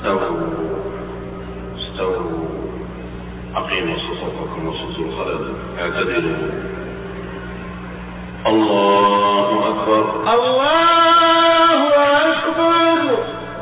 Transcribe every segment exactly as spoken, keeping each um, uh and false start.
استووا استووا أقيموا صفوفكم وسدوا الخلل اعتدلوا. الله أكبر الله أكبر.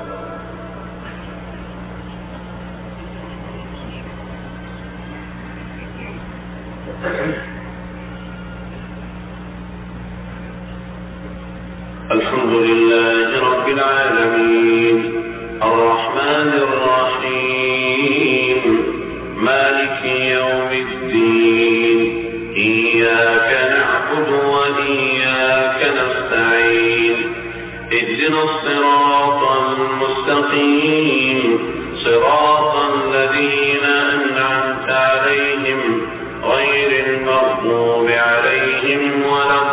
الحمد لله رب العالمين الرحمن الرحيم مالك يوم الدين إياك نعبد وإياك نستعين اهدنا الصراط المستقيم صراط الذين أنعمت عليهم غير المغضوب عليهم ولا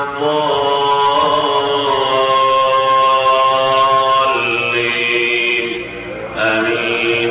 الضالين آمين.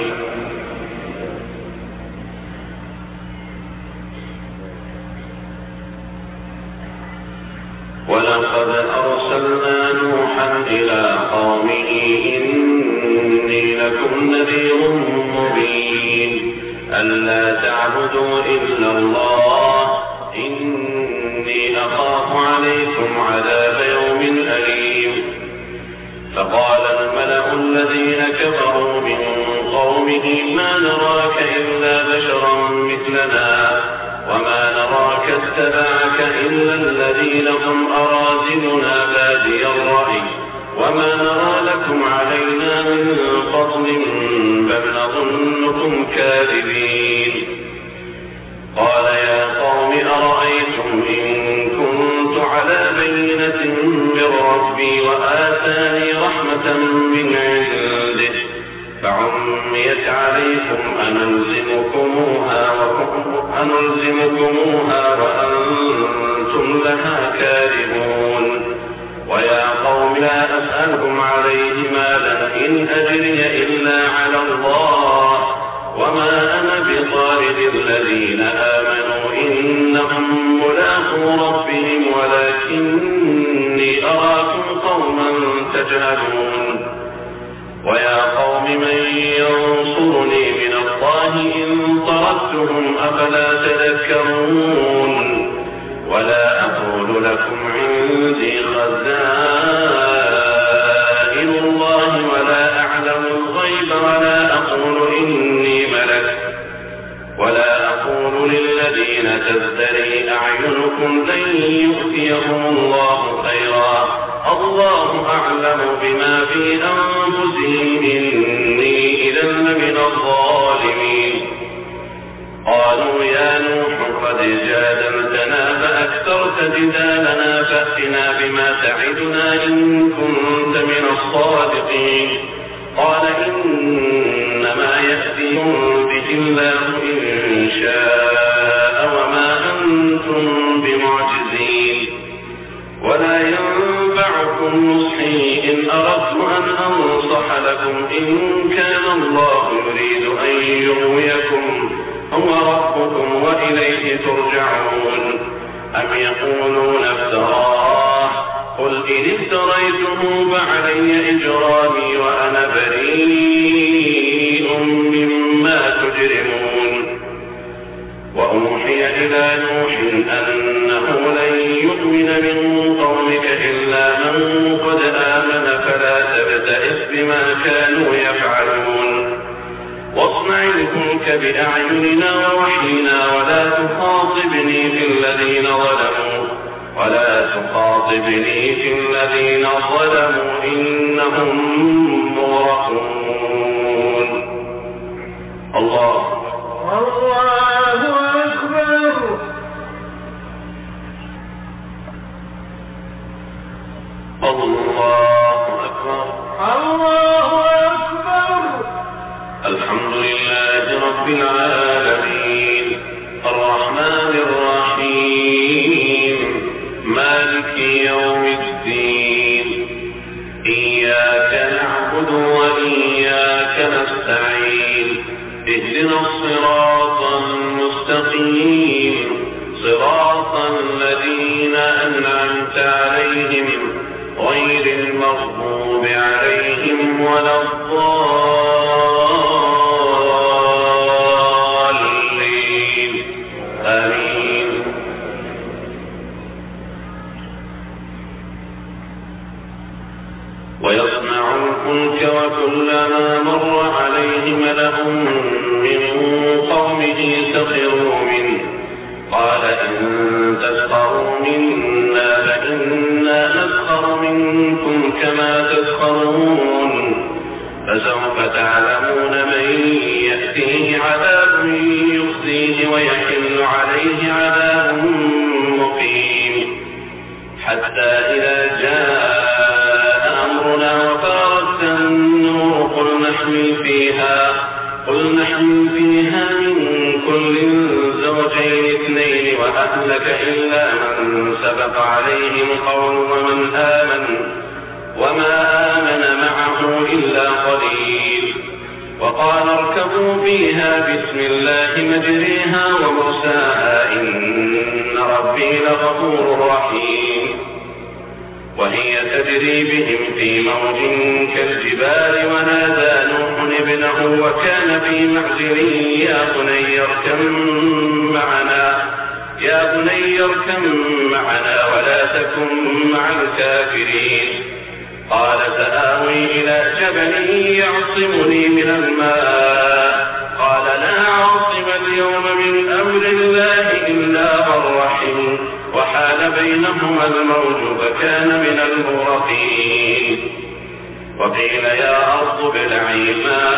ولقد أرسلنا نوحا إلى قومه إني لكم نذير مبين ألا تعبدوا إلا الله إني أخاف عليكم عذاب يوم أليم. فقال الملأ الذين كفروا من قومه ما نراك إلا بشرا مثلنا وما نراك اتبعك إلا الذين هم أراذلنا بادي الرأي وما نرى لكم علينا من فضل بل نظنكم كاذبين. قال يا قوم أرأيتم إن كنت على بينة من ربي وآتاني رحمة من عنده فعميت عليكم أنلزمكموها أنلزمكموها وأنتم لها كارهون. ويا قوم لا أسألكم عليه مالا إن أجري إلا على الله وما أنا بطارد الذين آمنوا إنهم ملاقو ربهم ولكني أراكم قوما تجهلون. ويا قوم من ينصرني من الله إن طردتهم أفلا تذكرون. ولا أقول لكم عندي خزائن الله ولا أعلم الغيب ولا أقول إني ملك ولا أقول للذين تزدري أعينكم لن يؤتيهم الله خيرا الله أعلم بما في أنفسهم إني إذا لمن الظالمين. قالوا يا نوح قد جادلتنا فأكثرت جدالنا فأتنا بما تعدنا إن كنت من الصادقين. قال إنما يأتيهم به الله إن شاء وما أنتم بمعجزين. ولا ينفعكم نصحي إن أردت أن أنصح لكم إن كان الله يريد أن يغويكم هو ربكم وإليه ترجعون. أم يقولون افتراه قل إن افتريته فعلي إجرامي وأنا بريء مما تجرمون. وأوحي إلى نوح أنه لن يؤمن من قومك إلا من قد آمن فلا تبتئس بما كانوا يفعلون. واصنع الفلك بأعيننا ووحينا ولا تخاطبني في الذين ظلموا ولا تخاطبني في الذين ظلموا إنهم مغرقون. الله الله أكبر. الله أكبر الله أكبر. الحمد لله رب العالمين الرحمن الرحيم مالك يوم الدين إياك نعبد وإياك نستعين اهدنا الصراط المستقيم صراط الذين أنعمت عليهم غير المغضوب عليهم ولا الضالين وكلما مر عليه ملأ من قومه سخروا منه قال إن تسخروا منا فإنا نسخر منكم كما تسخرون فسوف تعلمون من يأتيه عذاب يخزيه ويحل عليه عذاب مقيم حتى إذا جاء أمرنا وفارت النور قل نحمل فيها قل نحمل فيها من كل زوجين اثنين وأهلك إلا من سبق عليه القول ومن آمن وما آمن معه إلا قليل وقال اركبوا فيها بسم الله مجريها ومرساها إن ربي لغفور رحيم وهي تجري بهم في موج كالجبال ونادى نوح ابنه وكان في معزل يا بني اركب معنا يا بني اركب معنا ولا تكن مع الكافرين قال سآوي إلى جبل يعصمني من الماء قال لا عاصم اليوم من أمر الله إلا من رحم وحال بينهما الموج فكان من المغرقين وقيل يا أرض ابلعي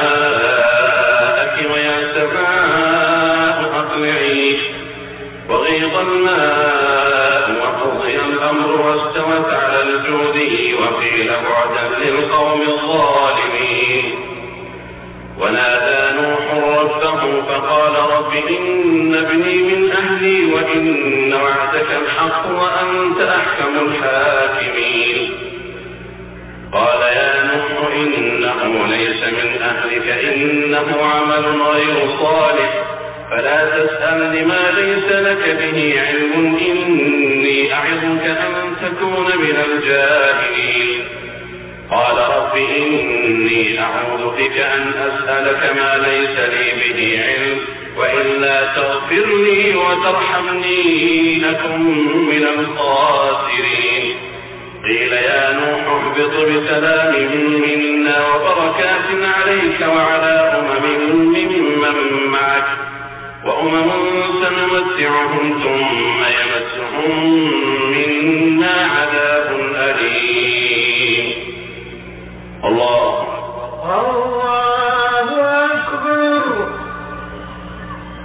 ماءك ويا سماء أقلعي وغيض الماء وقضي الأمر واستوت على الجود وقيل بعدا للقوم الظالمين ونادى نوح ربه فقال رب إن ابني من أهلي وإن وعدك الحق وأنت أحكم الحاكمين قال يا نوح إنه ليس من أهلك إنه عمل غير صالح فلا تسأل لما ليس لك به علم إني أعظك أن تكون من الجاهلين قال رب إني أعوذ بك أن أسألك ما ليس لي به علم وإلا تغفر لي وترحمني أكن من الخاسرين قيل يا نوح اهبط بسلام منا وبركات عليك وعلى أمم ممن معك وأمم سنمتعهم ثم يمسهم